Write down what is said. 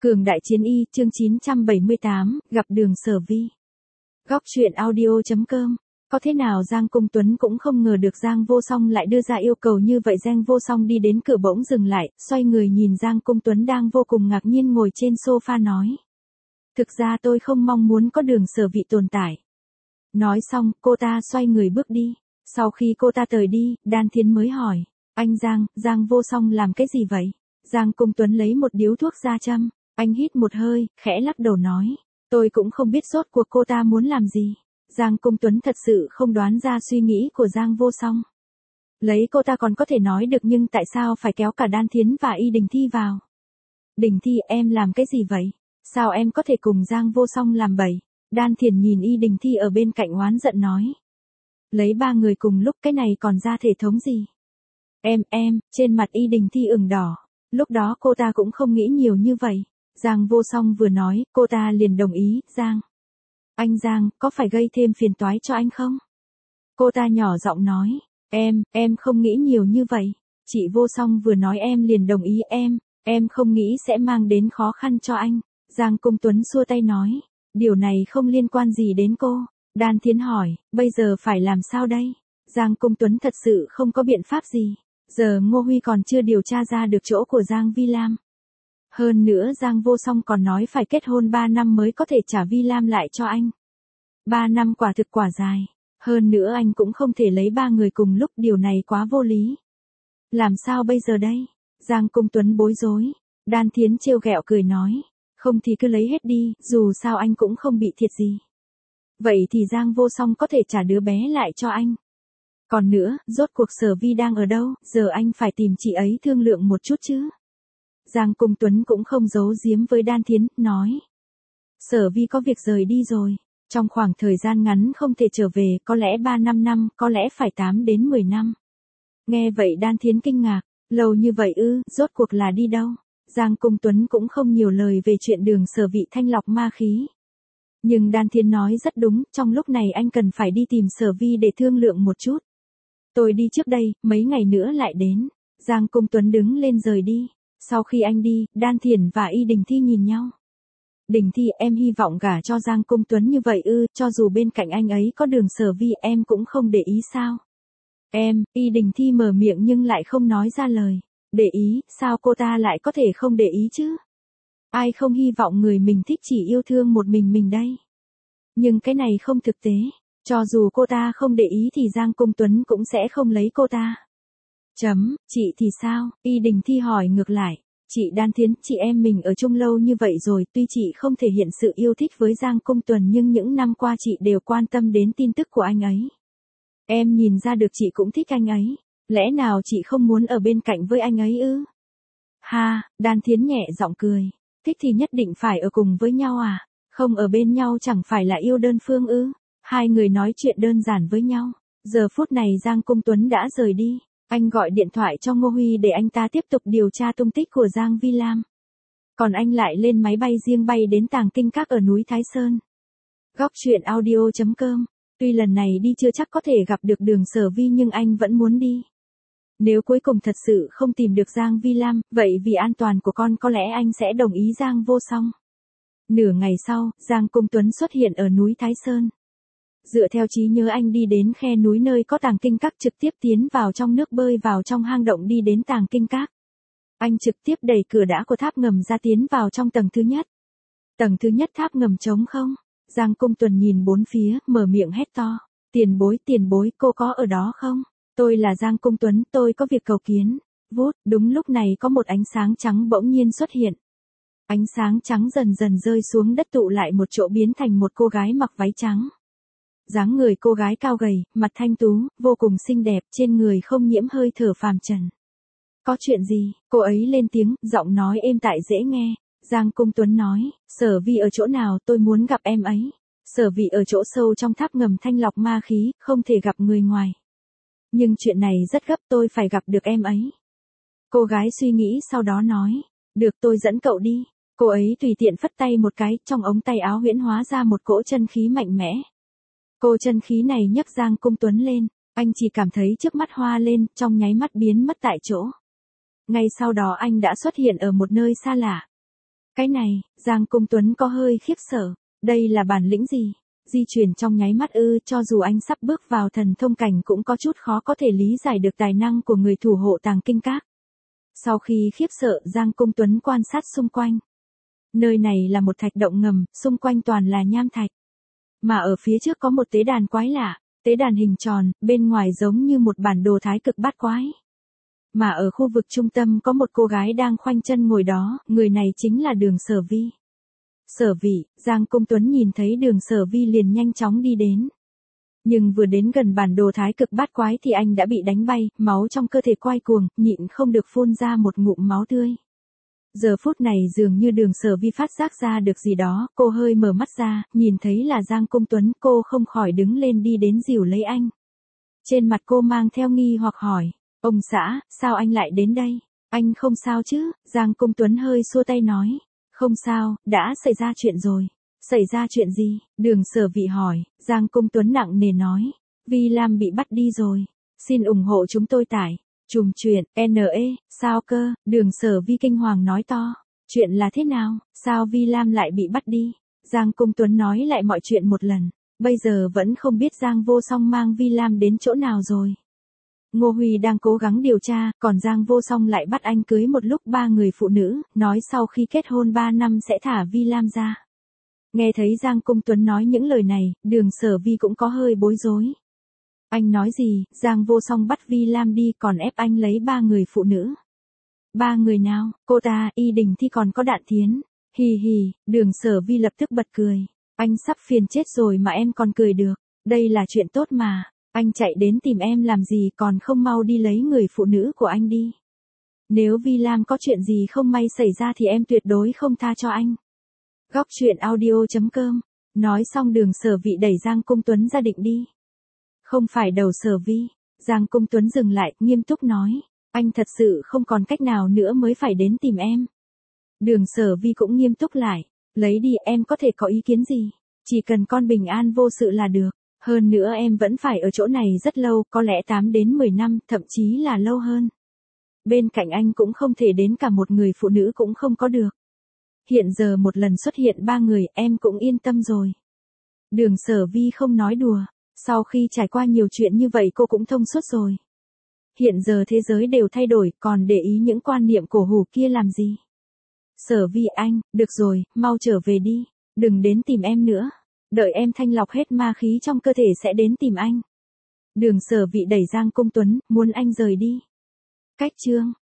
Cường đại chiến y, chương 978, gặp đường Sở Vi. Góc truyện audio.com. Có thế nào Giang Cung Tuấn cũng không ngờ được Giang Vô Song lại đưa ra yêu cầu như vậy. Giang Vô Song đi đến cửa bỗng dừng lại, xoay người nhìn Giang Cung Tuấn đang vô cùng ngạc nhiên ngồi trên sofa nói. Thực ra tôi không mong muốn có đường Sở Vi tồn tại. Nói xong, cô ta xoay người bước đi. Sau khi cô ta rời đi, Đan Thiến mới hỏi. Anh Giang Vô Song làm cái gì vậy? Giang Cung Tuấn lấy một điếu thuốc ra châm. Anh hít một hơi, khẽ lắc đầu nói. Tôi cũng không biết rốt cuộc cô ta muốn làm gì. Giang Cung Tuấn thật sự không đoán ra suy nghĩ của Giang Vô Song. Lấy cô ta còn có thể nói được, nhưng tại sao phải kéo cả Đan Thiến và Y Đình Thi vào? Đình Thi, em làm cái gì vậy? Sao em có thể cùng Giang Vô Song làm bậy? Đan Thiền nhìn Y Đình Thi ở bên cạnh oán giận nói. Lấy ba người cùng lúc, cái này còn ra thể thống gì? Em, trên mặt Y Đình Thi ửng đỏ. Lúc đó cô ta cũng không nghĩ nhiều như vậy. Giang Vô Song vừa nói, cô ta liền đồng ý. Giang, có phải gây thêm phiền toái cho anh không? Cô ta nhỏ giọng nói. Em không nghĩ nhiều như vậy. Chị Vô Song vừa nói em liền đồng ý. Em không nghĩ sẽ mang đến khó khăn cho anh. Giang Cung Tuấn xua tay nói. Điều này không liên quan gì đến cô. Đan Thiến hỏi, bây giờ phải làm sao đây? Giang Cung Tuấn thật sự không có biện pháp gì. Giờ Ngô Huy còn chưa điều tra ra được chỗ của Giang Vi Lam. Hơn nữa Giang Vô Song còn nói phải kết hôn 3 năm mới có thể trả Vi Lam lại cho anh. 3 năm quả thực quả dài. Hơn nữa anh cũng không thể lấy ba người cùng lúc, điều này quá vô lý. Làm sao bây giờ đây? Giang Cung Tuấn bối rối. Đan Thiến trêu ghẹo cười nói. Không thì cứ lấy hết đi, dù sao anh cũng không bị thiệt gì. Vậy thì Giang Vô Song có thể trả đứa bé lại cho anh. Còn nữa, rốt cuộc Sở Vi đang ở đâu, giờ anh phải tìm chị ấy thương lượng một chút chứ. Giang Cung Tuấn cũng không giấu giếm với Đan Thiến, nói. Sở Vi có việc rời đi rồi. Trong khoảng thời gian ngắn không thể trở về, có lẽ 3-5 năm, có lẽ phải 8 đến 10 năm. Nghe vậy Đan Thiến kinh ngạc, lâu như vậy rốt cuộc là đi đâu? Giang Cung Tuấn cũng không nhiều lời về chuyện đường Sở Vi thanh lọc ma khí. Nhưng Đan Thiến nói rất đúng, trong lúc này anh cần phải đi tìm Sở Vi để thương lượng một chút. Tôi đi trước đây, mấy ngày nữa lại đến. Giang Cung Tuấn đứng lên rời đi. Sau khi anh đi, Đan Thiển và Y Đình Thi nhìn nhau. Đình Thi, em hy vọng gả cho Giang Cung Tuấn như vậy cho dù bên cạnh anh ấy có đường Sở Vi em cũng không để ý sao? Y Đình Thi mở miệng nhưng lại không nói ra lời. Để ý, sao cô ta lại có thể không để ý chứ? Ai không hy vọng người mình thích chỉ yêu thương một mình đây? Nhưng cái này không thực tế. Cho dù cô ta không để ý thì Giang Cung Tuấn cũng sẽ không lấy cô ta. Chị thì sao? Y Đình Thi hỏi ngược lại. Chị Đan Thiến, chị em mình ở chung lâu như vậy rồi, tuy chị không thể hiện sự yêu thích với Giang Cung Tuấn nhưng những năm qua chị đều quan tâm đến tin tức của anh ấy. Em nhìn ra được chị cũng thích anh ấy. Lẽ nào chị không muốn ở bên cạnh với anh ấy ư? Ha, Đan Thiến nhẹ giọng cười. Thích thì nhất định phải ở cùng với nhau à? Không ở bên nhau chẳng phải là yêu đơn phương ư? Hai người nói chuyện đơn giản với nhau. Giờ phút này Giang Cung Tuấn đã rời đi. Anh gọi điện thoại cho Ngô Huy để anh ta tiếp tục điều tra tung tích của Giang Vi Lam. Còn anh lại lên máy bay riêng bay đến Tàng Kinh Các ở núi Thái Sơn. Góc truyện audio.com. Tuy lần này đi chưa chắc có thể gặp được đường Sở Vi nhưng anh vẫn muốn đi. Nếu cuối cùng thật sự không tìm được Giang Vi Lam, vậy vì an toàn của con có lẽ anh sẽ đồng ý Giang Vô Song. Nửa ngày sau, Giang Cung Tuấn xuất hiện ở núi Thái Sơn. Dựa theo trí nhớ anh đi đến khe núi nơi có Tàng Kinh Các, trực tiếp tiến vào trong nước, bơi vào trong hang động đi đến Tàng Kinh Các. Anh trực tiếp đẩy cửa đá của tháp ngầm ra tiến vào trong tầng thứ nhất. Tầng thứ nhất tháp ngầm trống không. Giang Cung Tuấn nhìn bốn phía, mở miệng hét to. Tiền bối, cô có ở đó không? Tôi là Giang Cung Tuấn, tôi có việc cầu kiến. Vút, đúng lúc này có một ánh sáng trắng bỗng nhiên xuất hiện. Ánh sáng trắng dần dần rơi xuống đất tụ lại một chỗ biến thành một cô gái mặc váy trắng. Dáng người cô gái cao gầy, mặt thanh tú, vô cùng xinh đẹp, trên người không nhiễm hơi thở phàm trần. Có chuyện gì? Cô ấy lên tiếng, giọng nói êm tại dễ nghe. Giang Cung Tuấn nói, Sở Vi ở chỗ nào, tôi muốn gặp em ấy. Sở Vi ở chỗ sâu trong tháp ngầm thanh lọc ma khí, không thể gặp người ngoài. Nhưng chuyện này rất gấp, tôi phải gặp được em ấy. Cô gái suy nghĩ sau đó nói, được, tôi dẫn cậu đi. Cô ấy tùy tiện phất tay một cái, trong ống tay áo huyễn hóa ra một cỗ chân khí mạnh mẽ. Cô chân khí này nhấc Giang Cung Tuấn lên, anh chỉ cảm thấy trước mắt hoa lên, trong nháy mắt biến mất tại chỗ. Ngay sau đó anh đã xuất hiện ở một nơi xa lạ. Cái này, Giang Cung Tuấn có hơi khiếp sợ. Đây là bản lĩnh gì? Di chuyển trong nháy mắt ư, cho dù anh sắp bước vào thần thông cảnh cũng có chút khó có thể lý giải được tài năng của người thủ hộ tàng kinh các. Sau khi khiếp sợ, Giang Cung Tuấn quan sát xung quanh. Nơi này là một thạch động ngầm, xung quanh toàn là nham thạch. Mà ở phía trước có một tế đàn quái lạ, tế đàn hình tròn, bên ngoài giống như một bản đồ thái cực bát quái. Mà ở khu vực trung tâm có một cô gái đang khoanh chân ngồi đó, người này chính là Đường Sở Vi. Sở vị, Giang Cung Tuấn nhìn thấy Đường Sở Vi liền nhanh chóng đi đến. Nhưng vừa đến gần bản đồ thái cực bát quái thì anh đã bị đánh bay, máu trong cơ thể quay cuồng, nhịn không được phun ra một ngụm máu tươi. Giờ phút này dường như Đường Sở Vi phát giác ra được gì đó, cô hơi mở mắt ra, nhìn thấy là Giang Cung Tuấn, cô không khỏi đứng lên đi đến dìu lấy anh. Trên mặt cô mang theo nghi hoặc hỏi, ông xã, sao anh lại đến đây? Anh không sao chứ? Giang Cung Tuấn hơi xua tay nói, không sao, đã xảy ra chuyện rồi. Xảy ra chuyện gì? Đường Sở Vị hỏi. Giang Cung Tuấn nặng nề nói, Vi Lam bị bắt đi rồi. Xin ủng hộ chúng tôi tải. Trùm chuyện, NE, sao cơ? Đường Sở Vi kinh hoàng nói to. Chuyện là thế nào? Sao Vi Lam lại bị bắt đi? Giang Cung Tuấn nói lại mọi chuyện một lần. Bây giờ vẫn không biết Giang Vô Song mang Vi Lam đến chỗ nào rồi. Ngô Huy đang cố gắng điều tra, còn Giang Vô Song lại bắt anh cưới một lúc 3 người phụ nữ, nói sau khi kết hôn 3 năm sẽ thả Vi Lam ra. Nghe thấy Giang Cung Tuấn nói những lời này, Đường Sở Vi cũng có hơi bối rối. Anh nói gì? Giang Vô Song bắt Vi Lam đi còn ép anh lấy 3 người phụ nữ. 3 người nào? Cô ta, Y Đình Thi còn có Đạn Thiến. Hì hì, Đường Sở Vi lập tức bật cười. Anh sắp phiền chết rồi mà em còn cười được. Đây là chuyện tốt mà. Anh chạy đến tìm em làm gì còn không mau đi lấy người phụ nữ của anh đi. Nếu Vi Lam có chuyện gì không may xảy ra thì em tuyệt đối không tha cho anh. Góc truyện audio.com. Nói xong Đường Sở Vị đẩy Giang Cung Tuấn ra định đi. Không phải đầu Sở Vi. Giang Cung Tuấn dừng lại, nghiêm túc nói. Anh thật sự không còn cách nào nữa mới phải đến tìm em. Đường Sở Vi cũng nghiêm túc lại. Lấy đi, em có thể có ý kiến gì? Chỉ cần con bình an vô sự là được. Hơn nữa em vẫn phải ở chỗ này rất lâu, có lẽ 8 đến 10 năm, thậm chí là lâu hơn. Bên cạnh anh cũng không thể đến cả một người phụ nữ cũng không có được. Hiện giờ một lần xuất hiện 3 người, em cũng yên tâm rồi. Đường Sở Vi không nói đùa. Sau khi trải qua nhiều chuyện như vậy cô cũng thông suốt rồi. Hiện giờ thế giới đều thay đổi, còn để ý những quan niệm cổ hủ kia làm gì? Sở Vi anh, được rồi, mau trở về đi. Đừng đến tìm em nữa. Đợi em thanh lọc hết ma khí trong cơ thể sẽ đến tìm anh. Đường Sở Vị đẩy Giang Cung Tuấn, muốn anh rời đi. Cách chương